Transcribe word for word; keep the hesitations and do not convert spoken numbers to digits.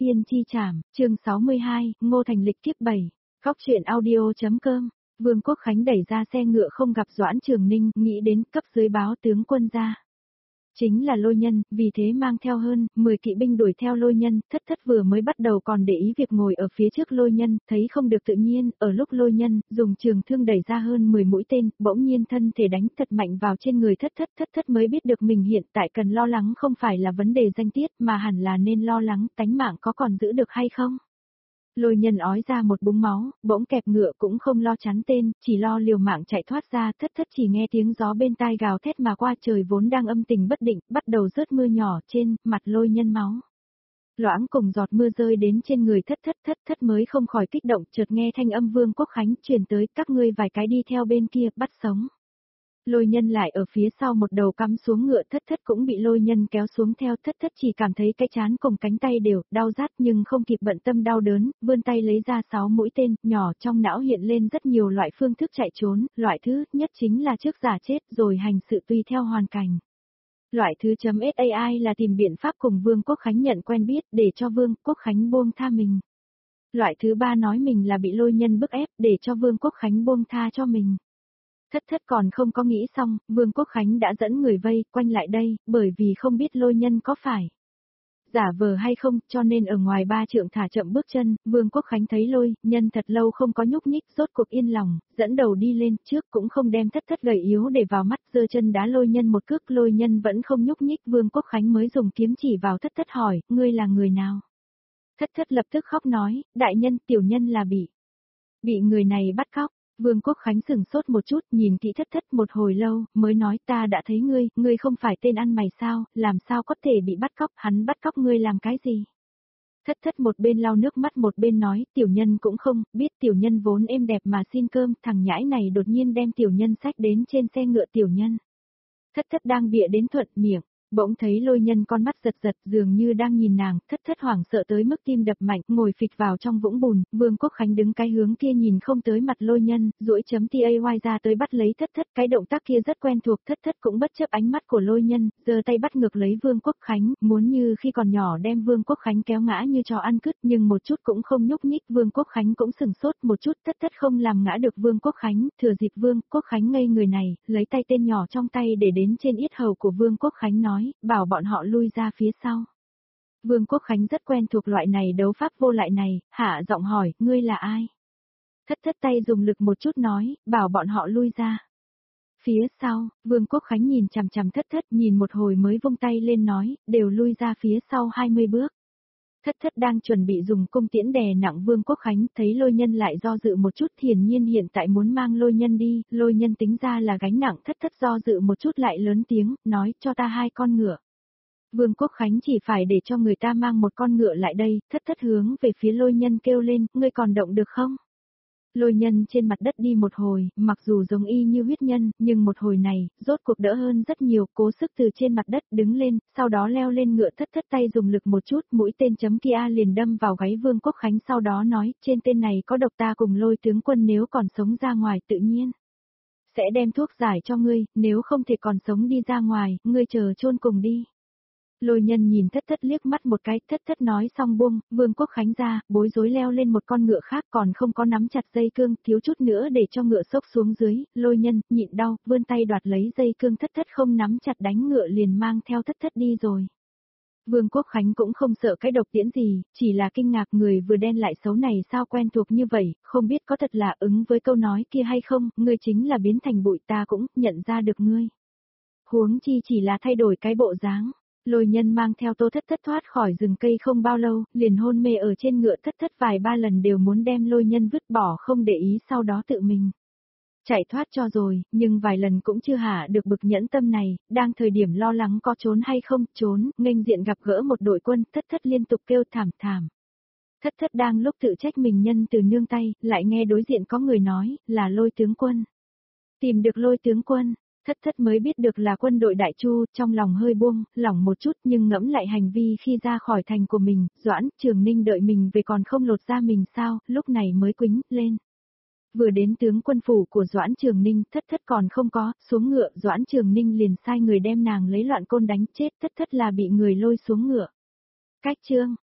Tiên chi trảm, chương sáu mươi hai, Ngô Thành lịch kiếp bảy. Góc truyện audio.com. Vương Quốc Khánh đẩy ra xe ngựa không gặp Doãn Trường Ninh, nghĩ đến cấp dưới báo tướng quân ra. Chính là Lôi Nhân, vì thế mang theo hơn mười kỵ binh đuổi theo Lôi Nhân. Thất thất vừa mới bắt đầu còn để ý việc ngồi ở phía trước Lôi Nhân, thấy không được tự nhiên, ở lúc Lôi Nhân dùng trường thương đẩy ra hơn mười mũi tên, bỗng nhiên thân thể đánh thật mạnh vào trên người thất thất. Thất thất mới biết được mình hiện tại cần lo lắng không phải là vấn đề danh tiết mà hẳn là nên lo lắng tánh mạng có còn giữ được hay không. Lôi Nhân ói ra một búng máu, bỗng kẹp ngựa cũng không lo chắn tên, chỉ lo liều mạng chạy thoát ra. Thất thất chỉ nghe tiếng gió bên tai gào thét mà qua, trời vốn đang âm tình bất định, bắt đầu rớt mưa nhỏ, trên mặt Lôi Nhân máu loãng cùng giọt mưa rơi đến trên người thất thất. Thất thất mới không khỏi kích động, chợt nghe thanh âm Vương Quốc Khánh truyền tới, các ngươi vài cái đi theo bên kia, bắt sống. Lôi Nhân lại ở phía sau một đầu cắm xuống ngựa, thất thất cũng bị Lôi Nhân kéo xuống theo. Thất thất chỉ cảm thấy cái trán cùng cánh tay đều đau rát, nhưng không kịp bận tâm đau đớn, vươn tay lấy ra sáu mũi tên nhỏ, trong não hiện lên rất nhiều loại phương thức chạy trốn. Loại thứ nhất chính là trước giả chết rồi hành sự tùy theo hoàn cảnh. Loại thứ chấm sai là tìm biện pháp cùng Vương Quốc Khánh nhận quen biết để cho Vương Quốc Khánh buông tha mình. Loại thứ ba nói mình là bị Lôi Nhân bức ép để cho Vương Quốc Khánh buông tha cho mình. Thất thất còn không có nghĩ xong, Vương Quốc Khánh đã dẫn người vây quanh lại đây, bởi vì không biết Lôi Nhân có phải giả vờ hay không, cho nên ở ngoài ba trượng thả chậm bước chân. Vương Quốc Khánh thấy Lôi Nhân thật lâu không có nhúc nhích, rốt cuộc yên lòng, dẫn đầu đi lên trước, cũng không đem thất thất gầy yếu để vào mắt, giơ chân đá Lôi Nhân một cước. Lôi Nhân vẫn không nhúc nhích, Vương Quốc Khánh mới dùng kiếm chỉ vào thất thất hỏi, ngươi là người nào? Thất thất lập tức khóc nói, đại nhân, tiểu nhân là bị bị người này bắt cóc. Vương Quốc Khánh sửng sốt một chút, nhìn kỹ thất thất một hồi lâu, mới nói, ta đã thấy ngươi, ngươi không phải tên ăn mày sao, làm sao có thể bị bắt cóc, hắn bắt cóc ngươi làm cái gì? Thất thất một bên lau nước mắt một bên nói, tiểu nhân cũng không biết, tiểu nhân vốn êm đẹp mà xin cơm, thằng nhãi này đột nhiên đem tiểu nhân xách đến trên xe ngựa tiểu nhân. Thất thất đang bịa đến thuận miệng. Bỗng thấy Lôi Nhân con mắt giật giật, dường như đang nhìn nàng, thất thất hoảng sợ tới mức tim đập mạnh, ngồi phịch vào trong vũng bùn. Vương Quốc Khánh đứng cái hướng kia nhìn không tới mặt Lôi Nhân, duỗi chấm tay ra tới bắt lấy thất thất, cái động tác kia rất quen thuộc. Thất thất cũng bất chấp ánh mắt của Lôi Nhân, giơ tay bắt ngược lấy Vương Quốc Khánh, muốn như khi còn nhỏ đem Vương Quốc Khánh kéo ngã như trò ăn cứt, nhưng một chút cũng không nhúc nhích. Vương Quốc Khánh cũng sừng sốt một chút, thất thất không làm ngã được Vương Quốc Khánh, thừa dịp Vương Quốc Khánh ngây người này, lấy tay tên nhỏ trong tay để đến trên yết hầu của Vương Quốc Khánh nói, bảo bọn họ lui ra phía sau. Vương Quốc Khánh rất quen thuộc loại này đấu pháp vô lại này, hạ giọng hỏi, ngươi là ai? Thất thất tay dùng lực một chút nói, bảo bọn họ lui ra. Phía sau, Vương Quốc Khánh nhìn chằm chằm thất thất, nhìn một hồi mới vung tay lên nói, đều lui ra phía sau hai mươi bước. Thất thất đang chuẩn bị dùng cung tiễn đè nặng Vương Quốc Khánh, thấy Lôi Nhân lại do dự một chút, hiển nhiên hiện tại muốn mang Lôi Nhân đi, Lôi Nhân tính ra là gánh nặng. Thất thất do dự một chút lại lớn tiếng, nói, cho ta hai con ngựa. Vương Quốc Khánh chỉ phải để cho người ta mang một con ngựa lại đây. Thất thất hướng về phía Lôi Nhân kêu lên, ngươi còn động được không? Lôi Nhân trên mặt đất đi một hồi, mặc dù giống y như huyết nhân, nhưng một hồi này, rốt cuộc đỡ hơn rất nhiều, cố sức từ trên mặt đất đứng lên, sau đó leo lên ngựa. Thất thất tay dùng lực một chút, mũi tên chấm kia liền đâm vào gáy Vương Quốc Khánh, sau đó nói, trên tên này có độc, ta cùng Lôi tướng quân nếu còn sống ra ngoài tự nhiên sẽ đem thuốc giải cho ngươi, nếu không thể còn sống đi ra ngoài, ngươi chờ chôn cùng đi. Lôi Nhân nhìn thất thất liếc mắt một cái, thất thất nói xong buông Vương Quốc Khánh ra, bối rối leo lên một con ngựa khác, còn không có nắm chặt dây cương, thiếu chút nữa để cho ngựa xốc xuống dưới. Lôi Nhân nhịn đau, vươn tay đoạt lấy dây cương, thất thất không nắm chặt đánh ngựa liền mang theo thất thất đi rồi. Vương Quốc Khánh cũng không sợ cái độc tiễn gì, chỉ là kinh ngạc, người vừa đen lại xấu này sao quen thuộc như vậy, không biết có thật là ứng với câu nói kia hay không, ngươi chính là biến thành bụi ta cũng nhận ra được ngươi. Huống chi chỉ là thay đổi cái bộ dáng. Lôi Nhân mang theo Tô Thất Thất thoát khỏi rừng cây không bao lâu, liền hôn mê ở trên ngựa. Thất thất vài ba lần đều muốn đem Lôi Nhân vứt bỏ không để ý, sau đó tự mình chạy thoát cho rồi, nhưng vài lần cũng chưa hạ được bực nhẫn tâm này, đang thời điểm lo lắng có trốn hay không, trốn, nghênh diện gặp gỡ một đội quân, thất thất liên tục kêu thảm thảm. Thất thất đang lúc tự trách mình nhân từ nương tay, lại nghe đối diện có người nói, là Lôi tướng quân. Tìm được Lôi tướng quân. Thất thất mới biết được là quân đội Đại Chu, trong lòng hơi buông lỏng một chút, nhưng ngẫm lại hành vi khi ra khỏi thành của mình, Doãn Trường Ninh đợi mình về còn không lột ra mình sao, lúc này mới quính lên. Vừa đến tướng quân phủ của Doãn Trường Ninh, thất thất còn không có, xuống ngựa, Doãn Trường Ninh liền sai người đem nàng lấy loạn côn đánh chết, thất thất là bị người lôi xuống ngựa. Cách chương